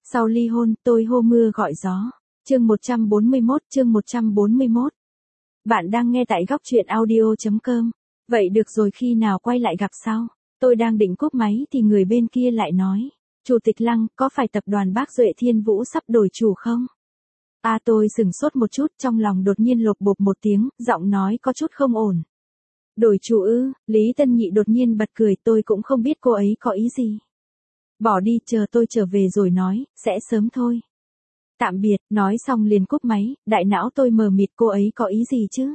Sau ly hôn, tôi hô mưa gọi gió. Chương 141. Bạn đang nghe tại góc truyện audio.com. Vậy được rồi, khi nào quay lại gặp sau? Tôi đang định cúp máy thì người bên kia lại nói. Chủ tịch Lăng, có phải tập đoàn Bác Duệ Thiên Vũ sắp đổi chủ không? Tôi sửng sốt một chút, trong lòng đột nhiên lột bột một tiếng, giọng nói có chút không ổn. Đổi chủ ư? Lý Tân Nhị đột nhiên bật cười, tôi cũng không biết cô ấy có ý gì. Bỏ đi, chờ tôi trở về rồi nói, sẽ sớm thôi. Tạm biệt, nói xong liền cúp máy, đại não tôi mờ mịt, cô ấy có ý gì chứ?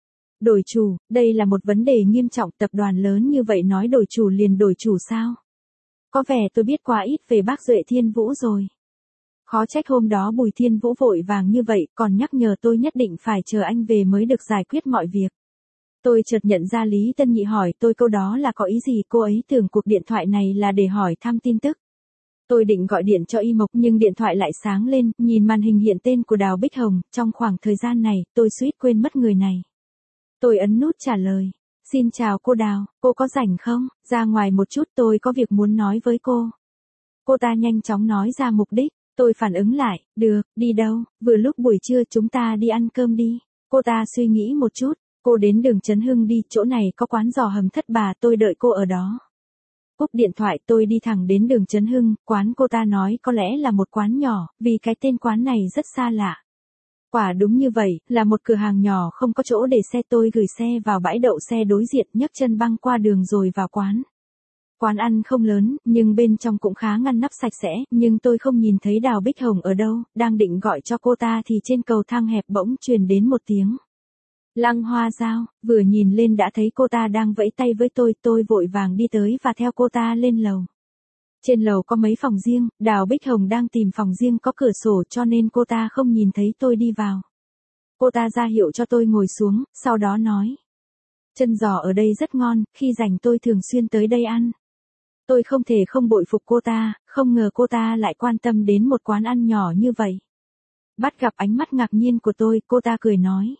Đổi chủ, đây là một vấn đề nghiêm trọng, tập đoàn lớn như vậy nói đổi chủ liền đổi chủ sao? Có vẻ tôi biết quá ít về bác Duệ Thiên Vũ rồi. Khó trách hôm đó Bùi Thiên Vũ vội vàng như vậy, còn nhắc nhở tôi nhất định phải chờ anh về mới được giải quyết mọi việc. Tôi chợt nhận ra Lý Tân Nhị hỏi tôi câu đó là có ý gì, cô ấy tưởng cuộc điện thoại này là để hỏi thăm tin tức. Tôi định gọi điện cho Y Mộc nhưng điện thoại lại sáng lên, nhìn màn hình hiện tên của Đào Bích Hồng, trong khoảng thời gian này, tôi suýt quên mất người này. Tôi ấn nút trả lời. Xin chào cô Đào, cô có rảnh không? Ra ngoài một chút, tôi có việc muốn nói với cô. Cô ta nhanh chóng nói ra mục đích. Tôi phản ứng lại, được, đi đâu? Vừa lúc buổi trưa chúng ta đi ăn cơm đi. Cô ta suy nghĩ một chút, cô đến đường Trấn Hưng đi, chỗ này có quán giò hầm Thất Bà, tôi đợi cô ở đó. Cúp điện thoại tôi đi thẳng đến đường Trấn Hưng, quán cô ta nói có lẽ là một quán nhỏ, vì cái tên quán này rất xa lạ. Quả đúng như vậy, là một cửa hàng nhỏ không có chỗ để xe, tôi gửi xe vào bãi đậu xe đối diện, nhấc chân băng qua đường rồi vào quán. Quán ăn không lớn, nhưng bên trong cũng khá ngăn nắp sạch sẽ, nhưng tôi không nhìn thấy Đào Bích Hồng ở đâu, đang định gọi cho cô ta thì trên cầu thang hẹp bỗng truyền đến một tiếng. Lăng Hoa Giao, vừa nhìn lên đã thấy cô ta đang vẫy tay với tôi vội vàng đi tới và theo cô ta lên lầu. Trên lầu có mấy phòng riêng, Đào Bích Hồng đang tìm phòng riêng có cửa sổ cho nên cô ta không nhìn thấy tôi đi vào. Cô ta ra hiệu cho tôi ngồi xuống, sau đó nói. Chân giò ở đây rất ngon, khi rảnh tôi thường xuyên tới đây ăn. Tôi không thể không bội phục cô ta, không ngờ cô ta lại quan tâm đến một quán ăn nhỏ như vậy. Bắt gặp ánh mắt ngạc nhiên của tôi, cô ta cười nói.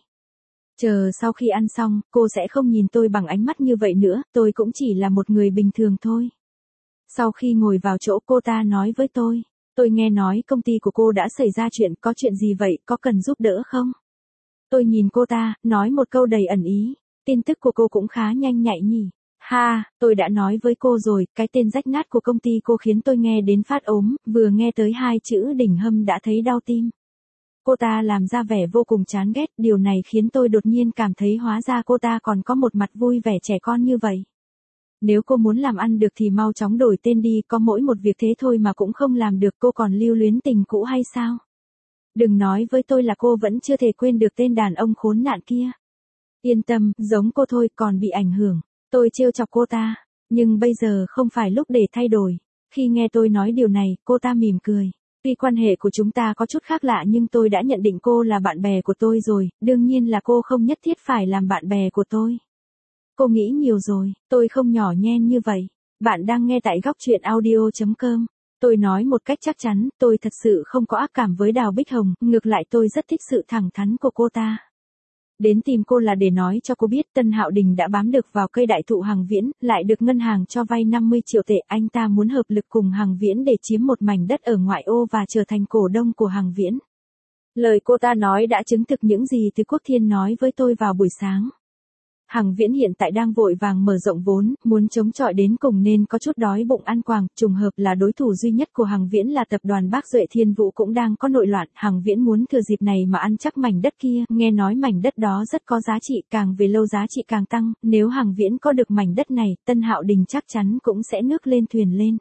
Chờ sau khi ăn xong, cô sẽ không nhìn tôi bằng ánh mắt như vậy nữa, tôi cũng chỉ là một người bình thường thôi. Sau khi ngồi vào chỗ cô ta nói với tôi nghe nói công ty của cô đã xảy ra chuyện, có chuyện gì vậy, có cần giúp đỡ không? Tôi nhìn cô ta, nói một câu đầy ẩn ý, tin tức của cô cũng khá nhanh nhạy nhỉ. Ha, tôi đã nói với cô rồi, cái tên rách nát của công ty cô khiến tôi nghe đến phát ốm, vừa nghe tới hai chữ Đỉnh Hâm đã thấy đau tim. Cô ta làm ra vẻ vô cùng chán ghét, điều này khiến tôi đột nhiên cảm thấy hóa ra cô ta còn có một mặt vui vẻ trẻ con như vậy. Nếu cô muốn làm ăn được thì mau chóng đổi tên đi, có mỗi một việc thế thôi mà cũng không làm được, cô còn lưu luyến tình cũ hay sao? Đừng nói với tôi là cô vẫn chưa thể quên được tên đàn ông khốn nạn kia. Yên tâm, giống cô thôi, còn bị ảnh hưởng. Tôi trêu chọc cô ta, nhưng bây giờ không phải lúc để thay đổi. Khi nghe tôi nói điều này, cô ta mỉm cười. Tuy quan hệ của chúng ta có chút khác lạ nhưng tôi đã nhận định cô là bạn bè của tôi rồi, đương nhiên là cô không nhất thiết phải làm bạn bè của tôi. Cô nghĩ nhiều rồi, tôi không nhỏ nhen như vậy. Bạn đang nghe tại góc truyện audio.com. Tôi nói một cách chắc chắn, tôi thật sự không có ác cảm với Đào Bích Hồng, ngược lại tôi rất thích sự thẳng thắn của cô ta. Đến tìm cô là để nói cho cô biết Tân Hạo Đình đã bám được vào cây đại thụ Hằng Viễn, lại được ngân hàng cho vay 50 triệu tệ, anh ta muốn hợp lực cùng Hằng Viễn để chiếm một mảnh đất ở ngoại ô và trở thành cổ đông của Hằng Viễn. Lời cô ta nói đã chứng thực những gì Từ Quốc Thiên nói với tôi vào buổi sáng. Hằng Viễn hiện tại đang vội vàng mở rộng vốn, muốn chống chọi đến cùng nên có chút đói bụng ăn quàng, trùng hợp là đối thủ duy nhất của Hằng Viễn là tập đoàn Bác Duệ Thiên Vũ cũng đang có nội loạn, Hằng Viễn muốn thừa dịp này mà ăn chắc mảnh đất kia, nghe nói mảnh đất đó rất có giá trị, càng về lâu giá trị càng tăng, nếu Hằng Viễn có được mảnh đất này, Tân Hạo Đình chắc chắn cũng sẽ nước lên thuyền lên.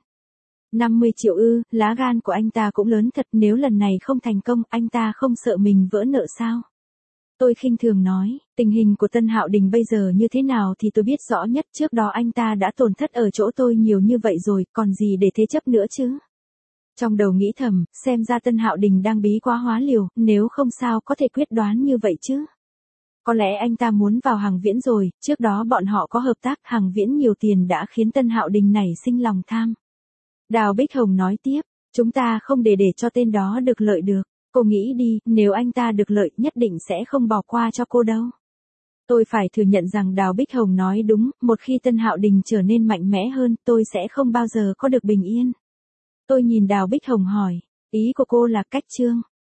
50 triệu ư, lá gan của anh ta cũng lớn thật, nếu lần này không thành công, anh ta không sợ mình vỡ nợ sao? Tôi khinh thường nói, tình hình của Tân Hạo Đình bây giờ như thế nào thì tôi biết rõ nhất, trước đó anh ta đã tổn thất ở chỗ tôi nhiều như vậy rồi, còn gì để thế chấp nữa chứ. Trong đầu nghĩ thầm, xem ra Tân Hạo Đình đang bí quá hóa liều, nếu không sao có thể quyết đoán như vậy chứ. Có lẽ anh ta muốn vào Hằng Viễn rồi, trước đó bọn họ có hợp tác, Hằng Viễn nhiều tiền đã khiến Tân Hạo Đình nảy sinh lòng tham. Đào Bích Hồng nói tiếp, chúng ta không để cho tên đó được lợi được. Cô nghĩ đi, nếu anh ta được lợi nhất định sẽ không bỏ qua cho cô đâu. Tôi phải thừa nhận rằng Đào Bích Hồng nói đúng, một khi Tân Hạo Đình trở nên mạnh mẽ hơn, tôi sẽ không bao giờ có được bình yên. Tôi nhìn Đào Bích Hồng hỏi, Ý của cô là cách Trương